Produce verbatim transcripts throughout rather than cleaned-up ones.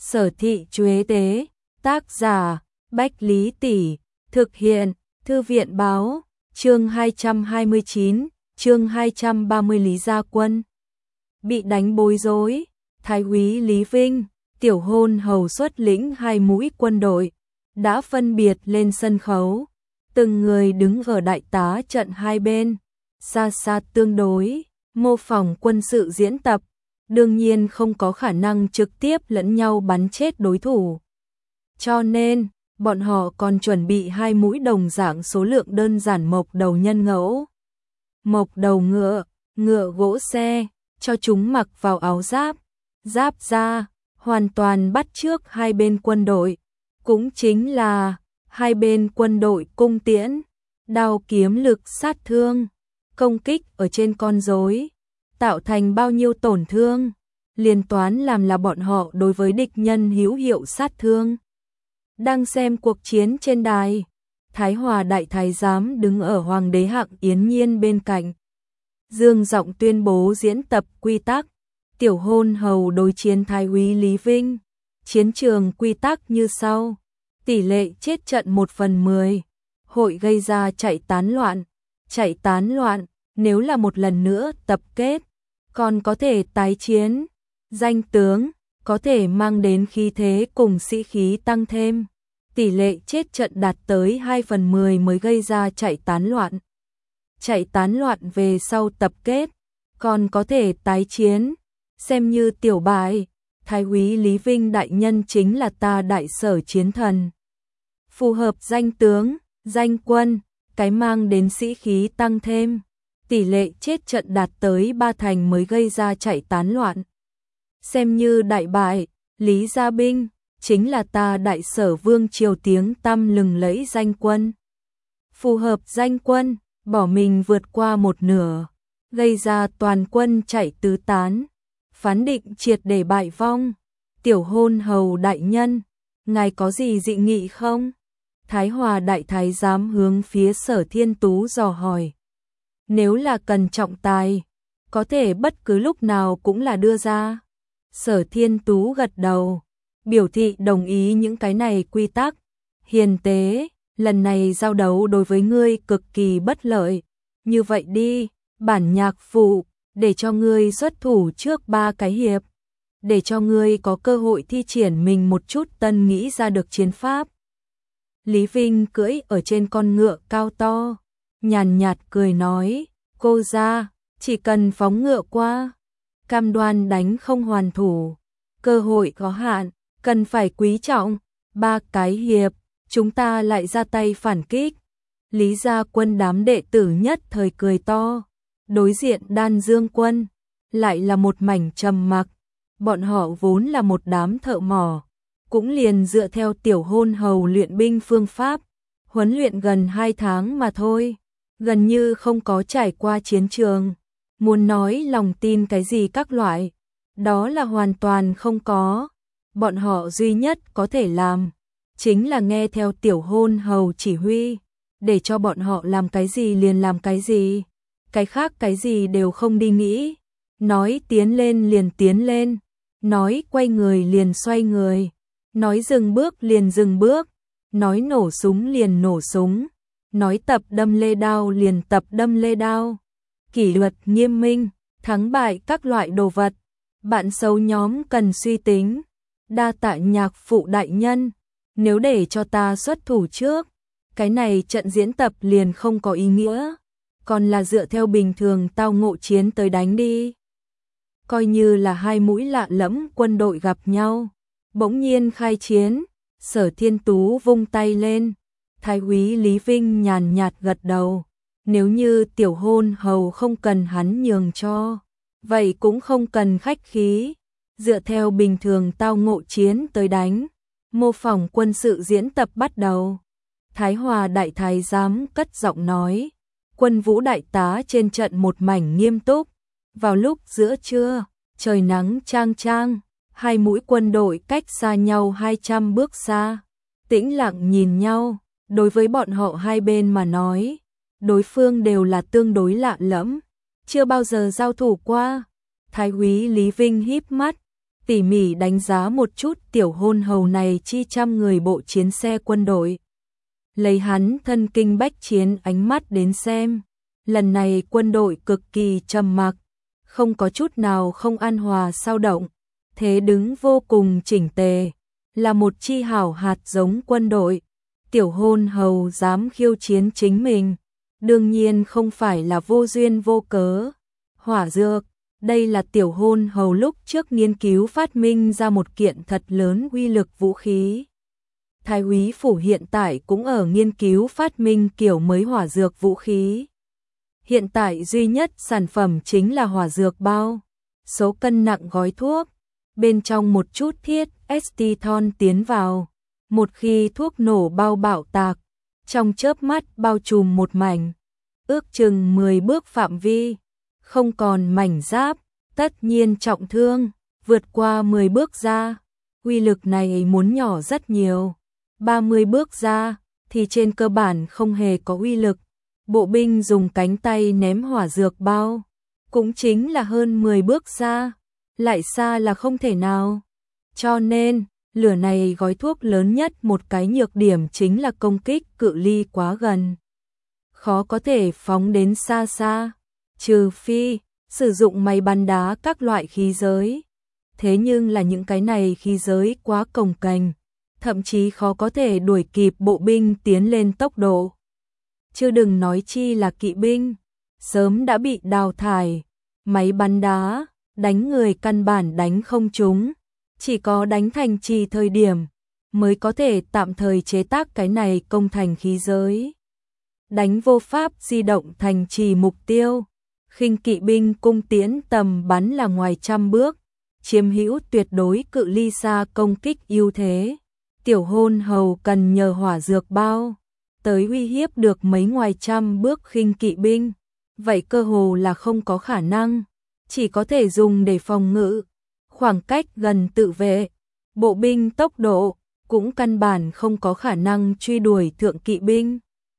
Sở thị Chuế tế, tác giả, Bách Lý Tỷ, thực hiện, Thư viện báo, chương hai trăm hai mươi chín, chương hai trăm ba mươi Lý Gia Quân. Bị đánh bối rối, Thái úy Lý Vinh, tiểu hôn hầu xuất lĩnh hai mũi quân đội, đã phân biệt lên sân khấu, từng người đứng ở đại tá trận hai bên, xa xa tương đối, mô phỏng quân sự diễn tập, đương nhiên không có khả năng trực tiếp lẫn nhau bắn chết đối thủ. Cho nên, bọn họ còn chuẩn bị hai mũi đồng dạng số lượng đơn giản mộc đầu nhân ngẫu. Mộc đầu ngựa, ngựa gỗ xe, cho chúng mặc vào áo giáp, giáp da, hoàn toàn bắt chước hai bên quân đội, cũng chính là hai bên quân đội cung tiễn, đao kiếm lực sát thương, công kích ở trên con rối, tạo thành bao nhiêu tổn thương, liên toán làm là bọn họ đối với địch nhân hữu hiệu sát thương. Đang xem cuộc chiến trên đài, Thái Hòa đại thái giám đứng ở Hoàng đế Hạng Yến Nhiên bên cạnh, dương giọng tuyên bố diễn tập quy tắc. Tiểu hôn hầu đối chiến Thái úy Lý Vinh, chiến trường quy tắc như sau: tỷ lệ chết trận một phần mười, hội gây ra chạy tán loạn, chạy tán loạn, nếu là một lần nữa tập kết, còn có thể tái chiến, danh tướng, có thể mang đến khí thế cùng sĩ khí tăng thêm, tỷ lệ chết trận đạt tới hai phần mười mới gây ra chạy tán loạn. Chạy tán loạn về sau tập kết, còn có thể tái chiến, xem như tiểu bại, Thái úy Lý Vinh đại nhân chính là ta đại sở chiến thần. Phù hợp danh tướng, danh quân, cái mang đến sĩ khí tăng thêm, tỷ lệ chết trận đạt tới ba thành mới gây ra chạy tán loạn. Xem như đại bại, Lý Gia Binh, chính là ta đại sở vương triều tiếng tăm lừng lẫy danh quân. Phù hợp danh quân, bỏ mình vượt qua một nửa, gây ra toàn quân chạy tứ tán, phán định triệt để bại vong. Tiểu hôn hầu đại nhân, ngài có gì dị nghị không? Thái Hòa đại thái giám hướng phía Sở Thiên Tú dò hỏi. Nếu là cần trọng tài, có thể bất cứ lúc nào cũng là đưa ra. Sở Thiên Tú gật đầu, biểu thị đồng ý những cái này quy tắc. Hiền tế, lần này giao đấu đối với ngươi cực kỳ bất lợi. Như vậy đi, bản nhạc phụ, để cho ngươi xuất thủ trước ba cái hiệp, để cho ngươi có cơ hội thi triển mình một chút tân nghĩ ra được chiến pháp. Lý Vinh cưỡi ở trên con ngựa cao to, nhàn nhạt cười nói, cô ra, chỉ cần phóng ngựa qua, cam đoan đánh không hoàn thủ, cơ hội có hạn, cần phải quý trọng, ba cái hiệp, chúng ta lại ra tay phản kích. Lý Gia Quân đám đệ tử nhất thời cười to, đối diện Đan Dương Quân, lại là một mảnh trầm mặc, bọn họ vốn là một đám thợ mỏ, cũng liền dựa theo tiểu hôn hầu luyện binh phương pháp, huấn luyện gần hai tháng mà thôi, gần như không có trải qua chiến trường, muốn nói lòng tin cái gì các loại, đó là hoàn toàn không có, bọn họ duy nhất có thể làm, chính là nghe theo tiểu hôn hầu chỉ huy, để cho bọn họ làm cái gì liền làm cái gì, cái khác cái gì đều không đi nghĩ, nói tiến lên liền tiến lên, nói quay người liền xoay người, nói dừng bước liền dừng bước, nói nổ súng liền nổ súng, nói tập đâm lê đao liền tập đâm lê đao. Kỷ luật nghiêm minh, thắng bại các loại đồ vật, bạn xấu nhóm cần suy tính. Đa tạ nhạc phụ đại nhân, nếu để cho ta xuất thủ trước, cái này trận diễn tập liền không có ý nghĩa, còn là dựa theo bình thường tao ngộ chiến tới đánh đi. Coi như là hai mũi lạ lẫm quân đội gặp nhau, bỗng nhiên khai chiến, Sở Thiên Tú vung tay lên, Thái úy Lý Vinh nhàn nhạt gật đầu, nếu như tiểu hôn hầu không cần hắn nhường cho, vậy cũng không cần khách khí, dựa theo bình thường tao ngộ chiến tới đánh, mô phỏng quân sự diễn tập bắt đầu. Thái Hòa đại thái giám cất giọng nói, quân vũ đại tá trên trận một mảnh nghiêm túc, vào lúc giữa trưa, trời nắng chang chang, hai mũi quân đội cách xa nhau hai trăm bước xa, tĩnh lặng nhìn nhau, đối với bọn họ hai bên mà nói, đối phương đều là tương đối lạ lẫm, chưa bao giờ giao thủ qua. Thái úy Lý Vinh híp mắt, tỉ mỉ đánh giá một chút tiểu hôn hầu này chi trăm người bộ chiến xe quân đội. Lấy hắn thân kinh bách chiến ánh mắt đến xem, lần này quân đội cực kỳ trầm mặc, không có chút nào không an hòa sao động, thế đứng vô cùng chỉnh tề, là một chi hảo hạt giống quân đội. Tiểu hôn hầu dám khiêu chiến chính mình, đương nhiên không phải là vô duyên vô cớ. Hỏa dược, đây là tiểu hôn hầu lúc trước nghiên cứu phát minh ra một kiện thật lớn uy lực vũ khí. Thái úy phủ hiện tại cũng ở nghiên cứu phát minh kiểu mới hỏa dược vũ khí. Hiện tại duy nhất sản phẩm chính là hỏa dược bao, số cân nặng gói thuốc, bên trong một chút thiết acetylon tiến vào. Một khi thuốc nổ bao bạo tạc, trong chớp mắt bao trùm một mảnh, ước chừng mười bước phạm vi, không còn mảnh giáp, tất nhiên trọng thương, vượt qua mười bước ra, uy lực này muốn nhỏ rất nhiều. ba mươi bước ra thì trên cơ bản không hề có uy lực. Bộ binh dùng cánh tay ném hỏa dược bao, cũng chính là hơn mười bước xa, lại xa là không thể nào. Cho nên, lửa này gói thuốc lớn nhất một cái nhược điểm chính là công kích cự ly quá gần. Khó có thể phóng đến xa xa, trừ phi sử dụng máy bắn đá các loại khí giới. Thế nhưng là những cái này khí giới quá cồng kềnh, thậm chí khó có thể đuổi kịp bộ binh tiến lên tốc độ. Chưa đừng nói chi là kỵ binh, sớm đã bị đào thải. Máy bắn đá, đánh người căn bản đánh không trúng, chỉ có đánh thành trì thời điểm mới có thể tạm thời chế tác cái này công thành khí giới. Đánh vô pháp di động thành trì mục tiêu, khinh kỵ binh cung tiễn tầm bắn là ngoài trăm bước, chiếm hữu tuyệt đối cự ly xa công kích ưu thế. Tiểu hôn hầu cần nhờ hỏa dược bao tới uy hiếp được mấy ngoài trăm bước khinh kỵ binh, vậy cơ hồ là không có khả năng, chỉ có thể dùng để phòng ngự. Khoảng cách gần tự vệ, bộ binh tốc độ cũng căn bản không có khả năng truy đuổi thượng kỵ binh.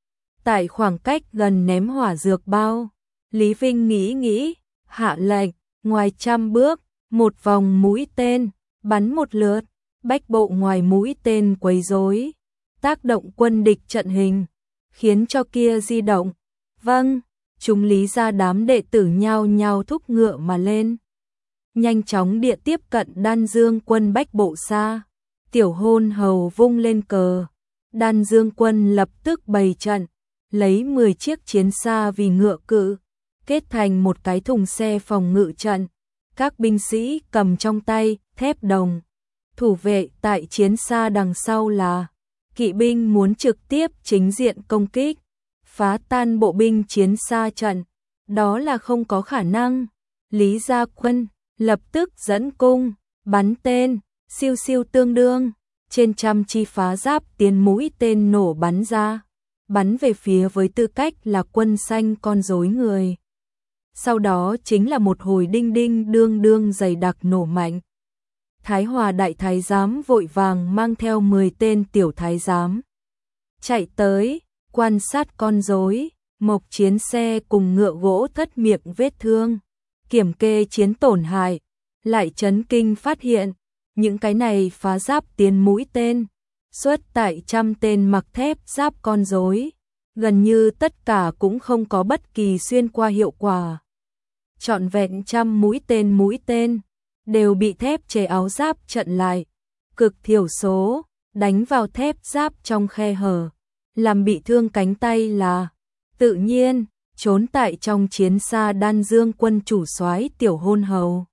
Tại khoảng cách gần ném hỏa dược bao, Lý Vinh nghĩ nghĩ, hạ lệnh, ngoài trăm bước, một vòng mũi tên, bắn một lượt, bách bộ ngoài mũi tên quấy rối, tác động quân địch trận hình, khiến cho kia di động. Vâng, chúng Lý ra đám đệ tử nhao nhao thúc ngựa mà lên. Nhanh chóng địa tiếp cận Đan Dương quân bách bộ xa. Tiểu hôn hầu vung lên cờ, Đan Dương quân lập tức bày trận, lấy mười chiếc chiến xa vì ngựa cự, kết thành một cái thùng xe phòng ngự trận. Các binh sĩ cầm trong tay thép đồng, thủ vệ tại chiến xa đằng sau là kỵ binh muốn trực tiếp chính diện công kích, phá tan bộ binh chiến xa trận, đó là không có khả năng. Lý Gia Quân lập tức dẫn cung, bắn tên, siêu siêu tương đương, trên trăm chi phá giáp tiến mũi tên nổ bắn ra, bắn về phía với tư cách là quân xanh con rối người. Sau đó chính là một hồi đinh đinh đương đương dày đặc nổ mạnh. Thái Hòa đại thái giám vội vàng mang theo mười tên tiểu thái giám chạy tới, quan sát con rối, mộc chiến xe cùng ngựa gỗ thất miệng vết thương, kiểm kê chiến tổn hại, lại chấn kinh phát hiện, những cái này phá giáp tiến mũi tên, xuất tại trăm tên mặc thép giáp con rối, gần như tất cả cũng không có bất kỳ xuyên qua hiệu quả. Trọn vẹn trăm mũi tên mũi tên, đều bị thép chế áo giáp chặn lại, cực thiểu số, đánh vào thép giáp trong khe hở, làm bị thương cánh tay là tự nhiên, trốn tại trong chiến xa Đan Dương quân chủ soái tiểu hôn hầu.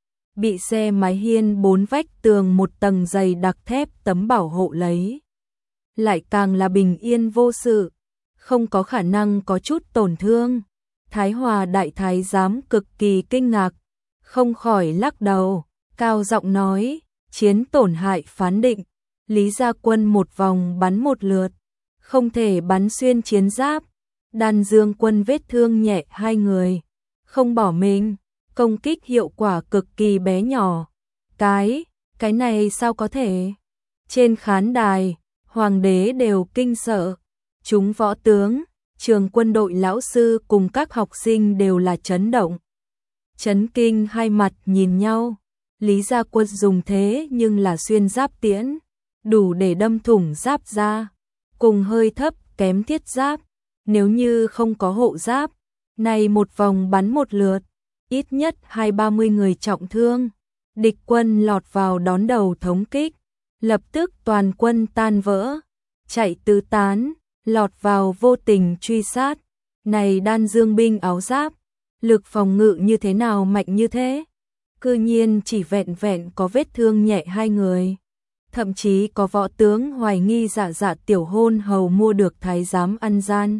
Bị xe mái hiên bốn vách tường một tầng dày đặc thép tấm bảo hộ lấy. Lại càng là bình yên vô sự, không có khả năng có chút tổn thương. Thái Hòa đại thái giám cực kỳ kinh ngạc, không khỏi lắc đầu, cao giọng nói, chiến tổn hại phán định, Lý Gia Quân một vòng bắn một lượt, không thể bắn xuyên chiến giáp. Đan Dương quân vết thương nhẹ hai người, không bỏ mình, công kích hiệu quả cực kỳ bé nhỏ. Cái, cái này sao có thể? Trên khán đài, hoàng đế đều kinh sợ, chúng võ tướng, trường quân đội lão sư cùng các học sinh đều là chấn động. Chấn kinh hai mặt nhìn nhau, Lý Gia Quân dùng thế nhưng là xuyên giáp tiễn, đủ để đâm thủng giáp ra, cùng hơi thấp kém thiết giáp, nếu như không có hộ giáp, này một vòng bắn một lượt, ít nhất hai ba mươi người trọng thương, địch quân lọt vào đón đầu thống kích, lập tức toàn quân tan vỡ, chạy tứ tán, lọt vào vô tình truy sát, này đan dương binh áo giáp, lực phòng ngự như thế nào mạnh như thế? Cư nhiên chỉ vẹn vẹn có vết thương nhẹ hai người. Thậm chí có võ tướng hoài nghi dạ dạ tiểu hôn hầu mua được thái giám ăn gian.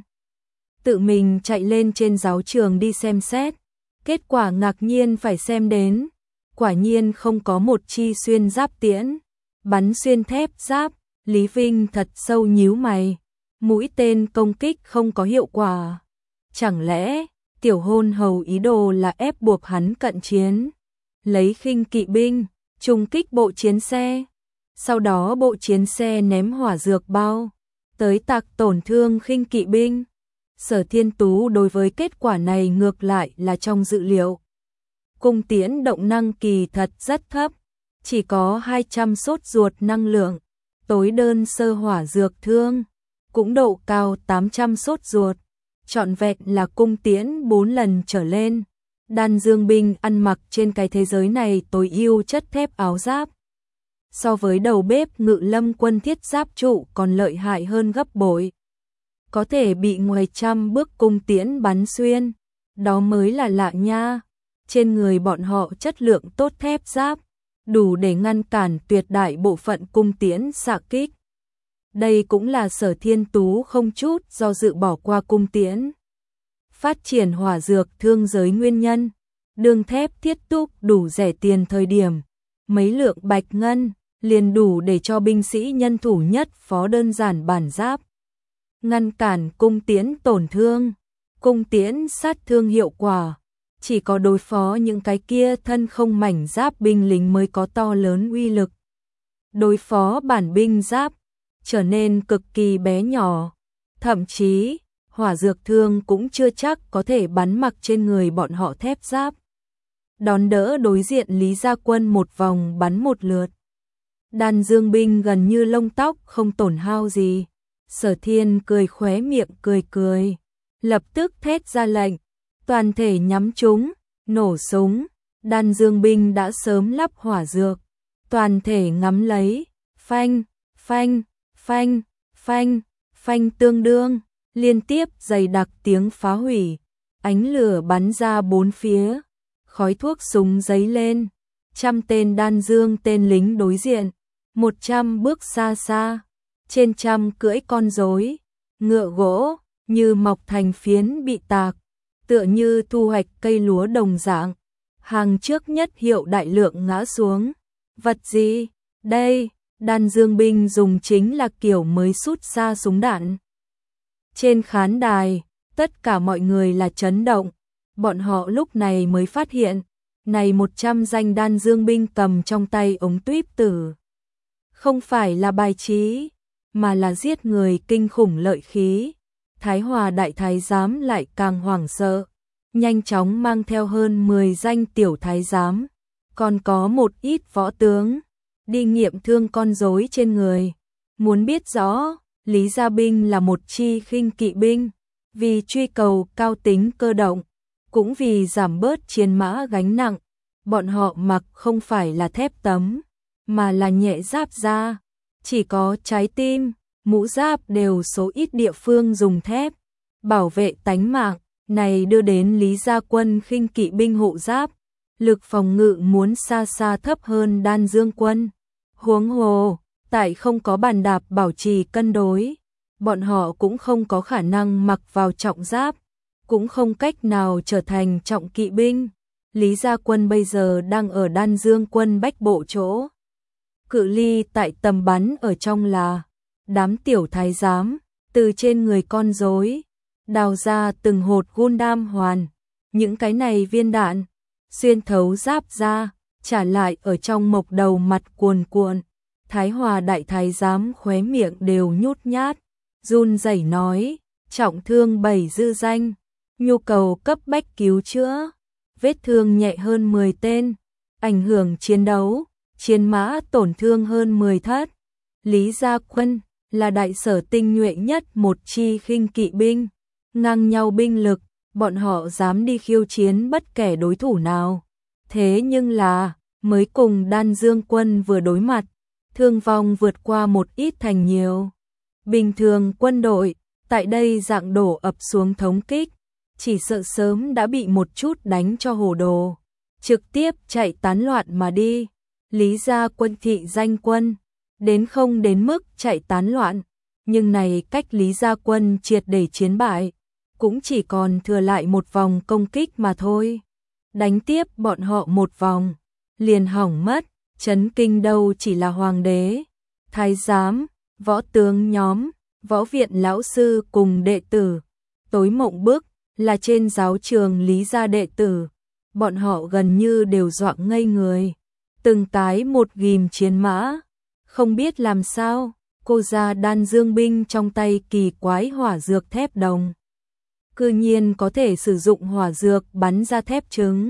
Tự mình chạy lên trên giáo trường đi xem xét. Kết quả ngạc nhiên phải xem đến. Quả nhiên không có một chi xuyên giáp tiễn. Bắn xuyên thép giáp, Lý Vinh thật sâu nhíu mày. Mũi tên công kích không có hiệu quả. Chẳng lẽ tiểu hôn hầu ý đồ là ép buộc hắn cận chiến? Lấy khinh kỵ binh, trùng kích bộ chiến xe. Sau đó bộ chiến xe ném hỏa dược bao, tới tạc tổn thương khinh kỵ binh. Sở Thiên Tú đối với kết quả này ngược lại là trong dự liệu. Cung tiễn động năng kỳ thật rất thấp, chỉ có hai trăm sốt ruột năng lượng, tối đơn sơ hỏa dược thương, cũng độ cao tám trăm sốt ruột, trọn vẹn là cung tiễn bốn lần trở lên. Đan dương binh ăn mặc trên cái thế giới này tối ưu chất thép áo giáp. So với đầu bếp Ngự Lâm quân thiết giáp trụ còn lợi hại hơn gấp bội. Có thể bị ngoài trăm bước cung tiễn bắn xuyên, đó mới là lạ nha. Trên người bọn họ chất lượng tốt thép giáp, đủ để ngăn cản tuyệt đại bộ phận cung tiễn xạ kích. Đây cũng là Sở Thiên Tú không chút do dự bỏ qua cung tiễn. Phát triển hỏa dược thương giới nguyên nhân, đường thép thiết túc đủ rẻ tiền thời điểm, mấy lượng bạch ngân liền đủ để cho binh sĩ nhân thủ nhất phó đơn giản bản giáp. Ngăn cản cung tiễn tổn thương, cung tiễn sát thương hiệu quả, chỉ có đối phó những cái kia thân không mảnh giáp binh lính mới có to lớn uy lực. Đối phó bản binh giáp, trở nên cực kỳ bé nhỏ, thậm chí hỏa dược thương cũng chưa chắc có thể bắn mặc trên người bọn họ thép giáp. Đón đỡ đối diện Lý Gia Quân một vòng bắn một lượt. Đan dương binh gần như lông tóc không tổn hao gì. Sở Thiên cười khóe miệng cười cười. Lập tức thét ra lệnh. Toàn thể nhắm trúng, nổ súng. Đan dương binh đã sớm lắp hỏa dược. Toàn thể ngắm lấy. Phanh, phanh, phanh, phanh, phanh tương đương. Liên tiếp dày đặc tiếng phá hủy. Ánh lửa bắn ra bốn phía. Khói thuốc súng giấy lên. Trăm tên đan dương tên lính đối diện. Một trăm bước xa xa. Trên trăm cưỡi con rối, ngựa gỗ, như mọc thành phiến bị tạc. Tựa như thu hoạch cây lúa đồng dạng. Hàng trước nhất hiệu đại lượng ngã xuống. Vật gì? Đây, đan dương binh dùng chính là kiểu mới sút ra súng đạn. Trên khán đài, tất cả mọi người là chấn động. Bọn họ lúc này mới phát hiện, này một trăm danh đan dương binh cầm trong tay ống tuýp tử. Không phải là bài trí, mà là giết người kinh khủng lợi khí. Thái Hòa đại thái giám lại càng hoảng sợ, nhanh chóng mang theo hơn mười danh tiểu thái giám, còn có một ít võ tướng, đi nghiệm thương con rối trên người. Muốn biết rõ, Lý Gia binh là một chi khinh kỵ binh, vì truy cầu cao tính cơ động, cũng vì giảm bớt chiến mã gánh nặng, bọn họ mặc không phải là thép tấm, mà là nhẹ giáp da, chỉ có trái tim, mũ giáp đều số ít địa phương dùng thép, bảo vệ tánh mạng, này đưa đến Lý Gia quân khinh kỵ binh hộ giáp, lực phòng ngự muốn xa xa thấp hơn đan dương quân. Huống hồ, tại không có bàn đạp bảo trì cân đối, bọn họ cũng không có khả năng mặc vào trọng giáp, cũng không cách nào trở thành trọng kỵ binh. Lý Gia quân bây giờ đang ở đan dương quân bách bộ chỗ. Cự ly tại tầm bắn ở trong là đám tiểu thái giám, từ trên người con rối đào ra từng hột Gundam hoàn, những cái này viên đạn xuyên thấu giáp ra, trả lại ở trong mộc đầu mặt cuồn cuộn. Thái Hòa đại thái giám khóe miệng đều nhút nhát, run rẩy nói, trọng thương bảy dư danh, nhu cầu cấp bách cứu chữa, vết thương nhẹ hơn mười tên, ảnh hưởng chiến đấu, chiến mã tổn thương hơn mười thất. Lý Gia Quân là đại sở tinh nhuệ nhất một chi khinh kỵ binh, ngang nhau binh lực, bọn họ dám đi khiêu chiến bất kể đối thủ nào. Thế nhưng là, mới cùng Đan Dương Quân vừa đối mặt, thương vong vượt qua một ít thành nhiều. Bình thường quân đội, tại đây dạng đổ ập xuống thống kích, chỉ sợ sớm đã bị một chút đánh cho hồ đồ, trực tiếp chạy tán loạn mà đi. Lý Gia Quân thị danh quân, đến không đến mức chạy tán loạn, nhưng này cách Lý Gia Quân triệt để chiến bại, cũng chỉ còn thừa lại một vòng công kích mà thôi. Đánh tiếp bọn họ một vòng, liền hỏng mất, chấn kinh đâu chỉ là hoàng đế, thái giám, võ tướng nhóm, võ viện lão sư cùng đệ tử. Tối mộng bức là trên giáo trường Lý gia đệ tử, bọn họ gần như đều dọa ngây người, từng cái một ghim chiến mã, không biết làm sao, cô ra Đan Dương binh trong tay kỳ quái hỏa dược thép đồng. Cư nhiên có thể sử dụng hỏa dược bắn ra thép trứng.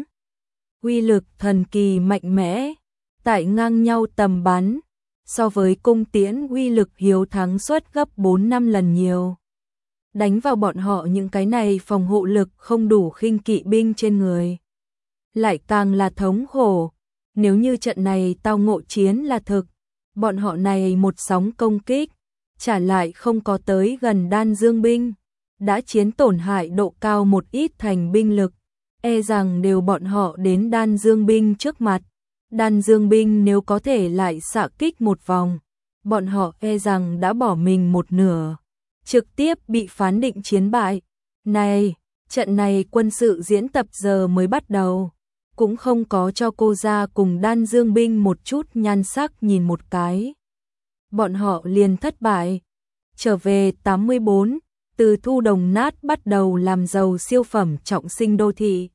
Uy lực thần kỳ mạnh mẽ, tại ngang nhau tầm bắn, so với cung tiễn uy lực hiếu thắng suất gấp bốn năm lần nhiều. Đánh vào bọn họ những cái này phòng hộ lực không đủ khinh kỵ binh trên người. Lại càng là thống khổ, nếu như trận này tao ngộ chiến là thực, bọn họ này một sóng công kích, trả lại không có tới gần Đan Dương binh, đã chiến tổn hại độ cao một ít thành binh lực, e rằng đều bọn họ đến Đan Dương binh trước mặt. Đan Dương binh nếu có thể lại xạ kích một vòng, bọn họ e rằng đã bỏ mình một nửa, trực tiếp bị phán định chiến bại. Này, trận này quân sự diễn tập giờ mới bắt đầu, cũng không có cho cô ra cùng Đan Dương binh một chút nhan sắc nhìn một cái. Bọn họ liền thất bại. Trở về tám mươi bốn, từ thu đồng nát bắt đầu làm giàu siêu phẩm trọng sinh đô thị.